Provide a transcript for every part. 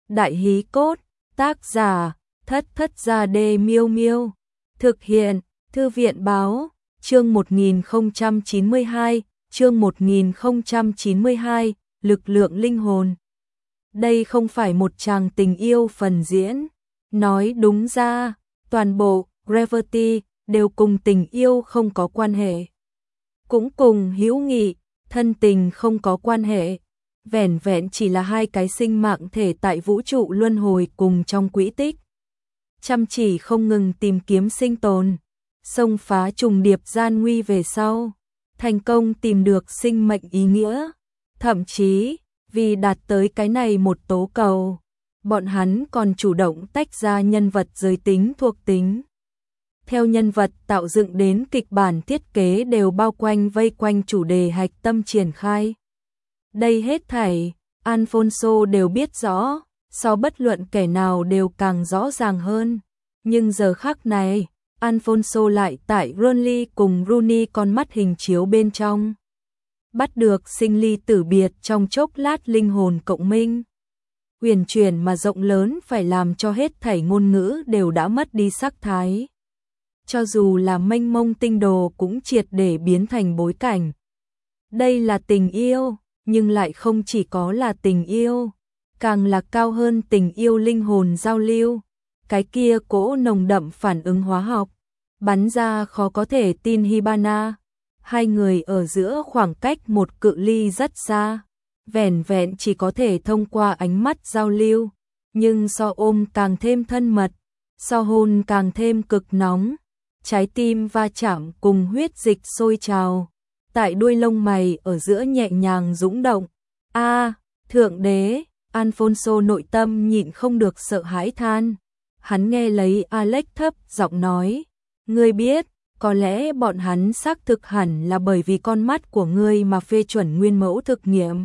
Đại hí cốt, tác giả, Thất Thất Gia Đê Miêu Miêu. Thực hiện, Thư viện báo, chương 1092, chương 1092, lực lượng linh hồn. Đây không phải một tràng tình yêu phần diễn. Nói đúng ra, toàn bộ Gravity đều cùng tình yêu không có quan hệ. Cũng cùng hữu nghị, thân tình không có quan hệ. Vẻn vẹn chỉ là hai cái sinh mạng thể tại vũ trụ luân hồi cùng trong quỹ tích. Chăm chỉ không ngừng tìm kiếm sinh tồn, xông phá trùng điệp gian nguy về sau, thành công tìm được sinh mệnh ý nghĩa. Thậm chí, vì đạt tới cái này một tố cầu, bọn hắn còn chủ động tách ra nhân vật giới tính thuộc tính. Theo nhân vật tạo dựng đến kịch bản thiết kế đều bao quanh vây quanh chủ đề hạch tâm triển khai. Đây hết thảy, Alfonso đều biết rõ, so bất luận kẻ nào đều càng rõ ràng hơn. Nhưng giờ khắc này, Alfonso lại tại Ronly cùng Rooney con mắt hình chiếu bên trong. Bắt được sinh ly tử biệt trong chốc lát linh hồn cộng minh. Huyền chuyển mà rộng lớn phải làm cho hết thảy ngôn ngữ đều đã mất đi sắc thái. Cho dù là mênh mông tinh đồ cũng triệt để biến thành bối cảnh. Đây là tình yêu, nhưng lại không chỉ có là tình yêu, càng là cao hơn tình yêu linh hồn giao lưu. Cái kia cỗ nồng đậm phản ứng hóa học, bắn ra khó có thể tin Hibana. Hai người ở giữa khoảng cách một cự ly rất xa, vẻn vẹn chỉ có thể thông qua ánh mắt giao lưu, nhưng so ôm càng thêm thân mật, so hôn càng thêm cực nóng. Trái tim va chạm cùng huyết dịch sôi trào, tại đuôi lông mày ở giữa nhẹ nhàng dũng động. Thượng đế, Alfonso nội tâm nhịn không được sợ hãi than. Hắn nghe lấy Alex thấp giọng nói, ngươi biết, có lẽ bọn hắn xác thực hẳn là bởi vì con mắt của ngươi mà phê chuẩn nguyên mẫu thực nghiệm.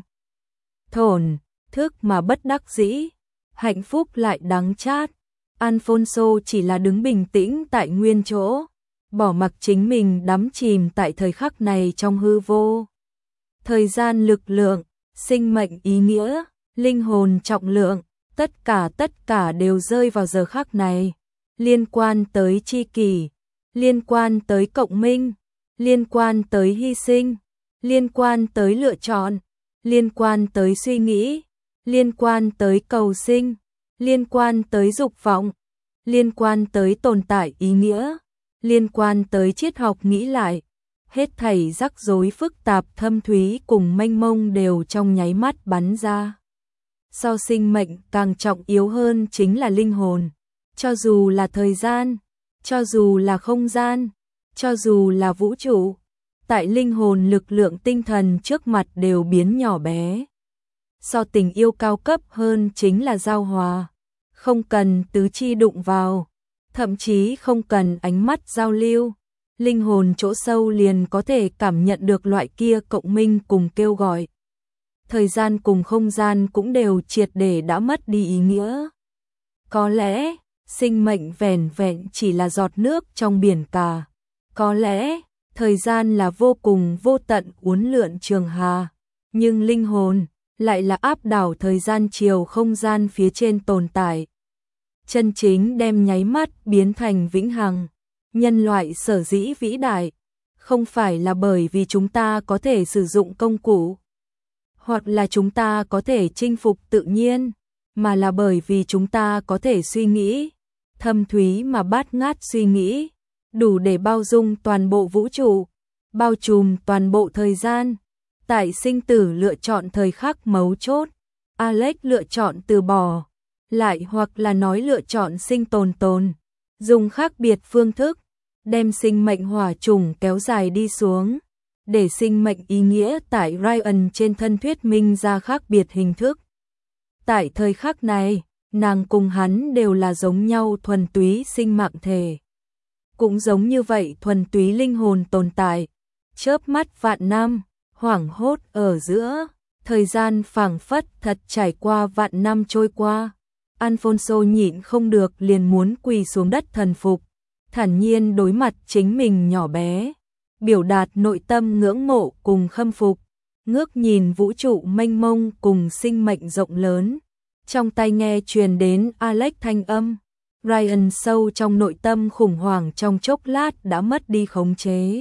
Thổn thức mà bất đắc dĩ, hạnh phúc lại đắng chát. Alfonso chỉ là đứng bình tĩnh tại nguyên chỗ, bỏ mặc chính mình đắm chìm tại thời khắc này trong hư vô. Thời gian lực lượng, sinh mệnh ý nghĩa, linh hồn trọng lượng, tất cả đều rơi vào giờ khắc này. Liên quan tới tri kỷ, liên quan tới cộng minh, liên quan tới hy sinh, liên quan tới lựa chọn, liên quan tới suy nghĩ, liên quan tới cầu sinh, liên quan tới dục vọng, liên quan tới tồn tại ý nghĩa, liên quan tới triết học nghĩ lại. Hết thảy rắc rối phức tạp thâm thúy cùng mênh mông đều trong nháy mắt bắn ra. So sinh mệnh càng trọng yếu hơn chính là linh hồn. Cho dù là thời gian, cho dù là không gian, cho dù là vũ trụ, tại linh hồn lực lượng tinh thần trước mặt đều biến nhỏ bé. So tình yêu cao cấp hơn chính là giao hòa. Không cần tứ chi đụng vào, thậm chí không cần ánh mắt giao lưu. Linh hồn chỗ sâu liền có thể cảm nhận được loại kia cộng minh cùng kêu gọi. Thời gian cùng không gian cũng đều triệt để đã mất đi ý nghĩa. Có lẽ, sinh mệnh vẻn vẹn chỉ là giọt nước trong biển cả. Có lẽ, thời gian là vô cùng vô tận uốn lượn trường hà. Nhưng linh hồn lại là áp đảo thời gian chiều không gian phía trên tồn tại. Chân chính đem nháy mắt biến thành vĩnh hằng. Nhân loại sở dĩ vĩ đại, không phải là bởi vì chúng ta có thể sử dụng công cụ, hoặc là chúng ta có thể chinh phục tự nhiên, mà là bởi vì chúng ta có thể suy nghĩ, thâm thúy mà bát ngát suy nghĩ, đủ để bao dung toàn bộ vũ trụ, bao trùm toàn bộ thời gian. Tại sinh tử lựa chọn thời khắc mấu chốt, Alex lựa chọn từ bỏ, lại hoặc là nói lựa chọn sinh tồn, dùng khác biệt phương thức, đem sinh mệnh hỏa trùng kéo dài đi xuống, để sinh mệnh ý nghĩa tại Ryan trên thân thuyết minh ra khác biệt hình thức. Tại thời khắc này, nàng cùng hắn đều là giống nhau thuần túy sinh mạng thể. Cũng giống như vậy thuần túy linh hồn tồn tại, chớp mắt vạn năm, hoảng hốt ở giữa, thời gian phảng phất thật trải qua vạn năm trôi qua. Alfonso nhịn không được liền muốn quỳ xuống đất thần phục, thản nhiên đối mặt chính mình nhỏ bé, biểu đạt nội tâm ngưỡng mộ cùng khâm phục, ngước nhìn vũ trụ mênh mông cùng sinh mệnh rộng lớn, Trong tai nghe truyền đến Alex thanh âm. Ryan sâu trong nội tâm khủng hoảng trong chốc lát đã mất đi khống chế.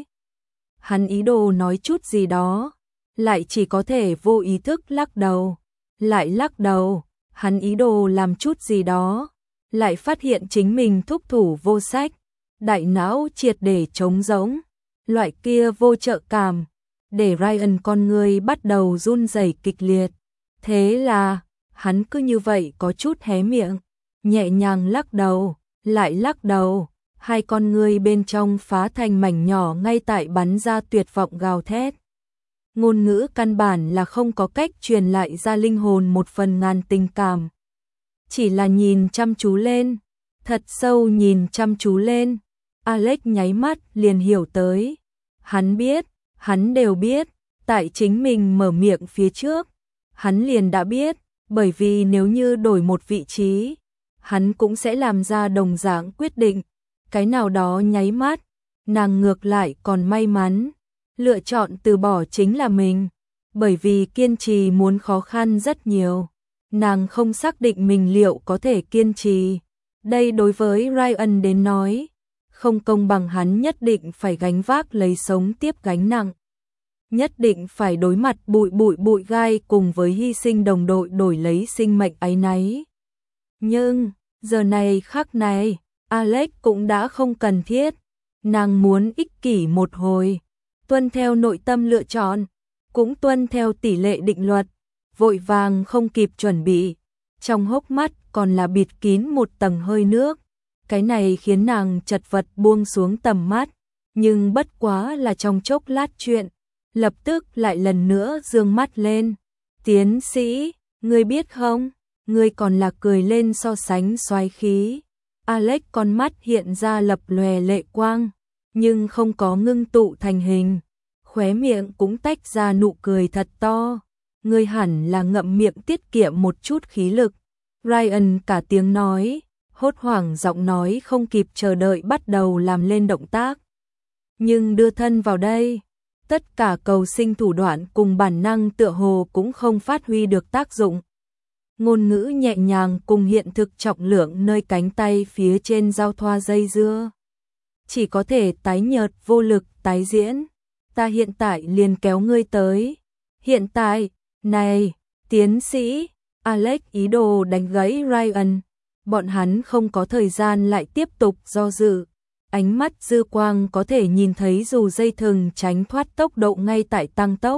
Hắn ý đồ nói chút gì đó, lại chỉ có thể vô ý thức lắc đầu, lại lắc đầu. Hắn ý đồ làm chút gì đó, lại phát hiện chính mình thúc thủ vô sách, đại não triệt để trống rỗng. Loại kia vô trợ cảm, để Ryan con người bắt đầu run rẩy kịch liệt. Thế là, hắn cứ như vậy có chút hé miệng, nhẹ nhàng lắc đầu, lại lắc đầu, hai con người bên trong phá thành mảnh nhỏ ngay tại bắn ra tuyệt vọng gào thét. Ngôn ngữ căn bản là không có cách truyền lại ra linh hồn một phần ngàn tình cảm. Chỉ là nhìn chăm chú lên, thật sâu nhìn chăm chú lên, Alex nháy mắt liền hiểu tới. Hắn biết, hắn đều biết, tại chính mình mở miệng phía trước, hắn liền đã biết, bởi vì nếu như đổi một vị trí, hắn cũng sẽ làm ra đồng dạng quyết định. Cái nào đó nháy mắt, nàng ngược lại còn may mắn, lựa chọn từ bỏ chính là mình, bởi vì kiên trì muốn khó khăn rất nhiều. Nàng không xác định mình liệu có thể kiên trì. Đây đối với Ryan đến nói, không công bằng, hắn nhất định phải gánh vác lấy sống tiếp gánh nặng. Nhất định phải đối mặt bụi gai cùng với hy sinh đồng đội đổi lấy sinh mệnh áy náy. Nhưng, giờ này khắc này, Alex cũng đã không cần thiết. Nàng muốn ích kỷ một hồi, tuân theo nội tâm lựa chọn, cũng tuân theo tỷ lệ định luật, vội vàng không kịp chuẩn bị. Trong hốc mắt còn là bịt kín một tầng hơi nước. Cái này khiến nàng chật vật buông xuống tầm mắt, nhưng bất quá là trong chốc lát chuyện, lập tức lại lần nữa dương mắt lên. Tiến sĩ, ngươi biết không, ngươi còn là cười lên so sánh soái khí. Alex con mắt hiện ra lập lòe lệ quang, nhưng không có ngưng tụ thành hình, khóe miệng cũng tách ra nụ cười thật to. Ngươi hẳn là ngậm miệng tiết kiệm một chút khí lực. Ryan cả tiếng nói, hốt hoảng giọng nói không kịp chờ đợi bắt đầu làm lên động tác. Nhưng đưa thân vào đây, tất cả cầu sinh thủ đoạn cùng bản năng tựa hồ cũng không phát huy được tác dụng. Ngôn ngữ nhẹ nhàng cùng hiện thực trọng lượng nơi cánh tay phía trên giao thoa dây dưa. Chỉ có thể tái nhợt vô lực tái diễn. Ta hiện tại liền kéo ngươi tới. Hiện tại, này, tiến sĩ, Alex ý đồ đánh gãy Ryan. Bọn hắn không có thời gian lại tiếp tục do dự. Ánh mắt dư quang có thể nhìn thấy dù dây thừng tránh thoát tốc độ ngay tại tăng tốc.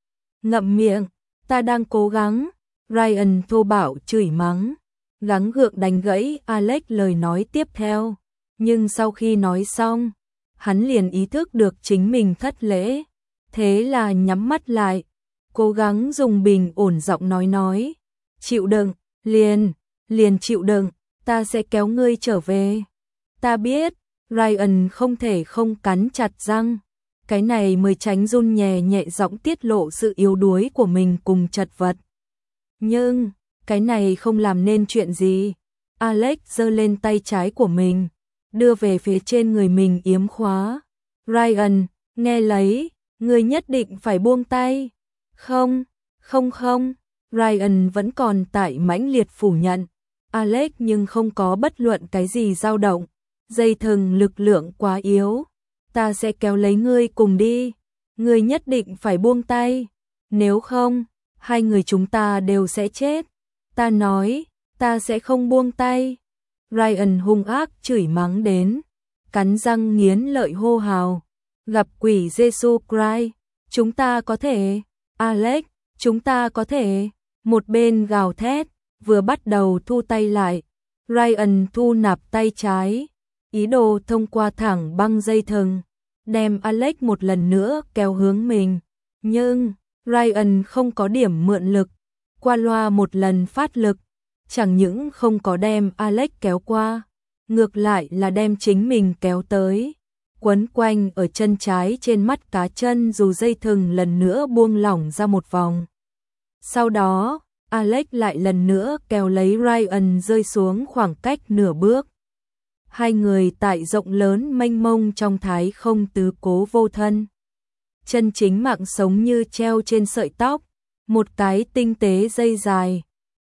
Ngậm miệng, ta đang cố gắng. Ryan thô bạo chửi mắng, gắng gượng đánh gãy Alex lời nói tiếp theo. Nhưng sau khi nói xong, hắn liền ý thức được chính mình thất lễ. Thế là nhắm mắt lại, cố gắng dùng bình ổn giọng nói. Chịu đựng, liền chịu đựng, ta sẽ kéo ngươi trở về. Ta biết, Ryan không thể không cắn chặt răng. Cái này mới tránh run nhẹ giọng tiết lộ sự yếu đuối của mình cùng chật vật. Nhưng, cái này không làm nên chuyện gì. Alex giơ lên tay trái của mình, đưa về phía trên người mình yếm khóa. Ryan, nghe lấy, ngươi nhất định phải buông tay. Không. Ryan vẫn còn tại mãnh liệt phủ nhận. Alex nhưng không có bất luận cái gì dao động. Dây thừng lực lượng quá yếu. Ta sẽ kéo lấy ngươi cùng đi. Ngươi nhất định phải buông tay. Nếu không, hai người chúng ta đều sẽ chết. Ta nói, ta sẽ không buông tay. Ryan hung ác chửi mắng đến, cắn răng nghiến lợi hô hào. Gặp quỷ Jesus Christ, chúng ta có thể. Alex, chúng ta có thể. Một bên gào thét, vừa bắt đầu thu tay lại. Ryan thu nạp tay trái, ý đồ thông qua thẳng băng dây thừng, đem Alex một lần nữa kéo hướng mình. Nhưng Ryan không có điểm mượn lực, qua loa một lần phát lực, chẳng những không có đem Alex kéo qua, ngược lại là đem chính mình kéo tới, quấn quanh ở chân trái trên mắt cá chân dù dây thừng lần nữa buông lỏng ra một vòng. Sau đó, Alex lại lần nữa kéo lấy Ryan rơi xuống khoảng cách nửa bước. Hai người tại rộng lớn mênh mông trong thái không tứ cố vô thân. Chân chính mạng sống như treo trên sợi tóc, một cái tinh tế dây dài,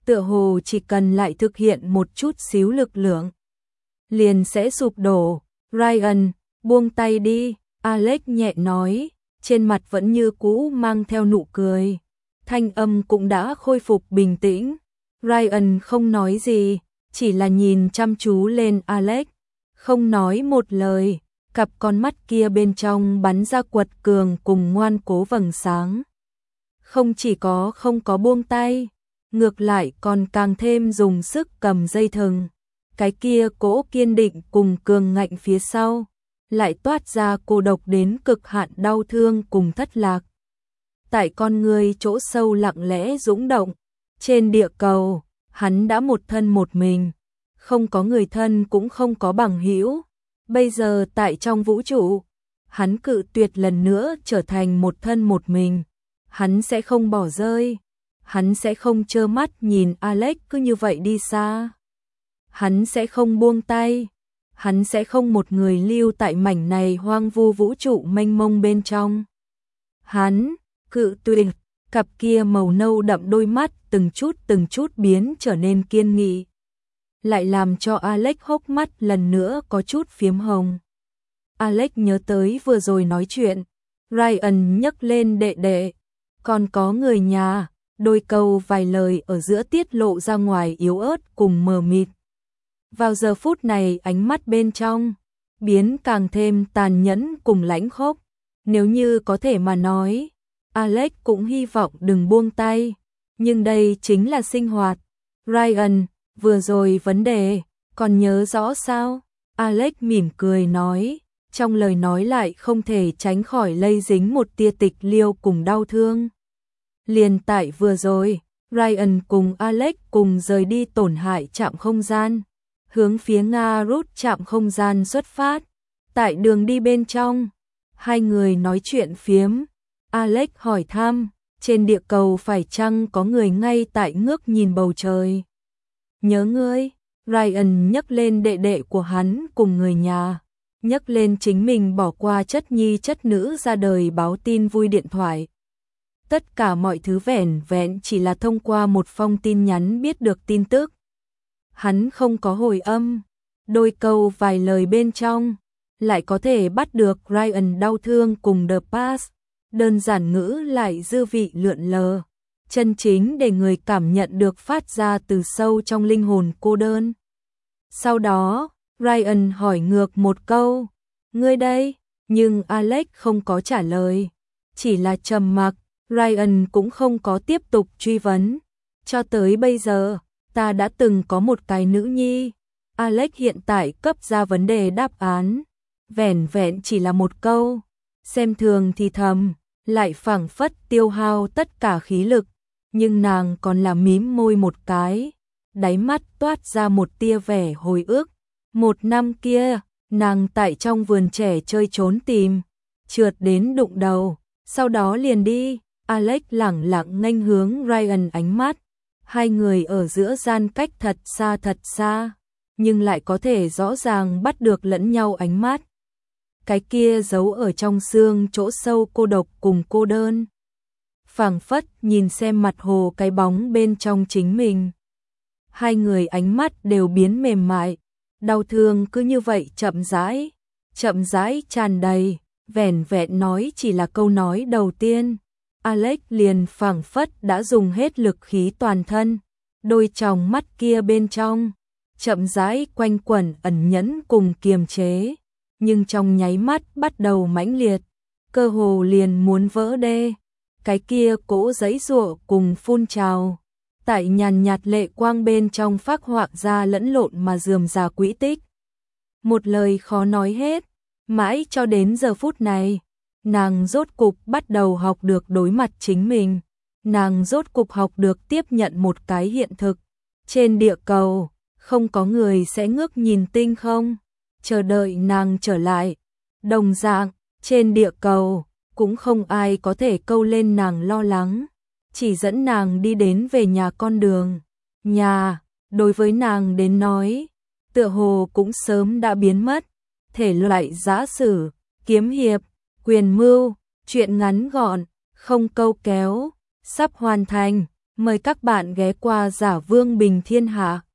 tựa hồ chỉ cần lại thực hiện một chút xíu lực lượng, liền sẽ sụp đổ. Ryan, buông tay đi, Alex nhẹ nói, trên mặt vẫn như cũ mang theo nụ cười. Thanh âm cũng đã khôi phục bình tĩnh. Ryan không nói gì, chỉ là nhìn chăm chú lên Alex, không nói một lời, cặp con mắt kia bên trong bắn ra quật cường cùng ngoan cố vầng sáng. Không chỉ không có buông tay, ngược lại còn càng thêm dùng sức cầm dây thừng. Cái kia cỗ kiên định cùng cường ngạnh phía sau, lại toát ra cô độc đến cực hạn đau thương cùng thất lạc. Tại con người chỗ sâu lặng lẽ dũng động, trên địa cầu, hắn đã một thân một mình, không có người thân cũng không có bằng hữu. Bây giờ tại trong vũ trụ, hắn cự tuyệt lần nữa trở thành một thân một mình. Hắn sẽ không bỏ rơi, hắn sẽ không trơ mắt nhìn Alex cứ như vậy đi xa. Hắn sẽ không buông tay, hắn sẽ không một người lưu tại mảnh này hoang vu vũ trụ mênh mông bên trong. Hắn cự tuyệt, cặp kia màu nâu đậm đôi mắt từng chút biến trở nên kiên nghị, lại làm cho Alex hốc mắt lần nữa có chút phiếm hồng. Alex nhớ tới vừa rồi nói chuyện, Ryan nhấc lên đệ đệ, còn có người nhà, đôi câu vài lời ở giữa tiết lộ ra ngoài yếu ớt cùng mờ mịt. Vào giờ phút này ánh mắt bên trong biến càng thêm tàn nhẫn cùng lãnh khốc. Nếu như có thể mà nói, Alex cũng hy vọng đừng buông tay, nhưng đây chính là sinh hoạt. Ryan, vừa rồi vấn đề, còn nhớ rõ sao? Alex mỉm cười nói, trong lời nói lại không thể tránh khỏi lây dính một tia tịch liêu cùng đau thương. Liền tại vừa rồi, Ryan cùng Alex cùng rời đi tổn hại trạm không gian, hướng phía Nga rút trạm không gian xuất phát. Tại đường đi bên trong, hai người nói chuyện phiếm. Alex hỏi thăm, trên địa cầu phải chăng có người ngay tại ngước nhìn bầu trời? Nhớ ngươi, Ryan nhắc lên đệ đệ của hắn cùng người nhà, nhắc lên chính mình bỏ qua chất nhi chất nữ ra đời báo tin vui điện thoại. Tất cả mọi thứ vẻn vẹn chỉ là thông qua một phong tin nhắn biết được tin tức. Hắn không có hồi âm, đôi câu vài lời bên trong, lại có thể bắt được Ryan đau thương cùng The Past. Đơn giản ngữ lại dư vị lượn lờ, chân chính để người cảm nhận được phát ra từ sâu trong linh hồn cô đơn. Sau đó, Ryan hỏi ngược một câu, ngươi đây? Nhưng Alex không có trả lời, chỉ là trầm mặc. Ryan cũng không có tiếp tục truy vấn. Cho tới bây giờ, ta đã từng có một cái nữ nhi. Alex hiện tại cấp ra vấn đề đáp án, vẻn vẹn chỉ là một câu, xem thường thì thầm, lại phảng phất tiêu hao tất cả khí lực, nhưng nàng còn là mím môi một cái, đáy mắt toát ra một tia vẻ hồi ức. Một năm kia, nàng tại trong vườn trẻ chơi trốn tìm, trượt đến đụng đầu, sau đó liền đi. Alex lẳng lặng nghênh hướng Ryan ánh mắt, hai người ở giữa gian cách thật xa, nhưng lại có thể rõ ràng bắt được lẫn nhau ánh mắt. Cái kia giấu ở trong xương chỗ sâu cô độc cùng cô đơn. Phảng phất nhìn xem mặt hồ cái bóng bên trong chính mình. Hai người ánh mắt đều biến mềm mại, đau thương cứ như vậy chậm rãi tràn đầy, vẻn vẹn nói chỉ là câu nói đầu tiên. Alex liền phảng phất đã dùng hết lực khí toàn thân, đôi tròng mắt kia bên trong, chậm rãi quanh quẩn ẩn nhẫn cùng kiềm chế, nhưng trong nháy mắt bắt đầu mãnh liệt, cơ hồ liền muốn vỡ đê. Cái kia cỗ giãy giụa cùng phun trào, tại nhàn nhạt lệ quang bên trong phác họa ra lẫn lộn mà rườm rà quỹ tích. Một lời khó nói hết, mãi cho đến giờ phút này. Nàng rốt cục bắt đầu học được đối mặt chính mình, nàng rốt cục học được tiếp nhận một cái hiện thực. Trên địa cầu, không có người sẽ ngước nhìn tinh không, chờ đợi nàng trở lại. Đồng dạng, trên địa cầu, cũng không ai có thể câu lên nàng lo lắng, chỉ dẫn nàng đi đến về nhà con đường. Nhà, đối với nàng đến nói, tựa hồ cũng sớm đã biến mất, thể loại giã sử, kiếm hiệp, quyền mưu, chuyện ngắn gọn, không câu kéo, sắp hoàn thành. Mời các bạn ghé qua Giả Vương Bình Thiên Hạ.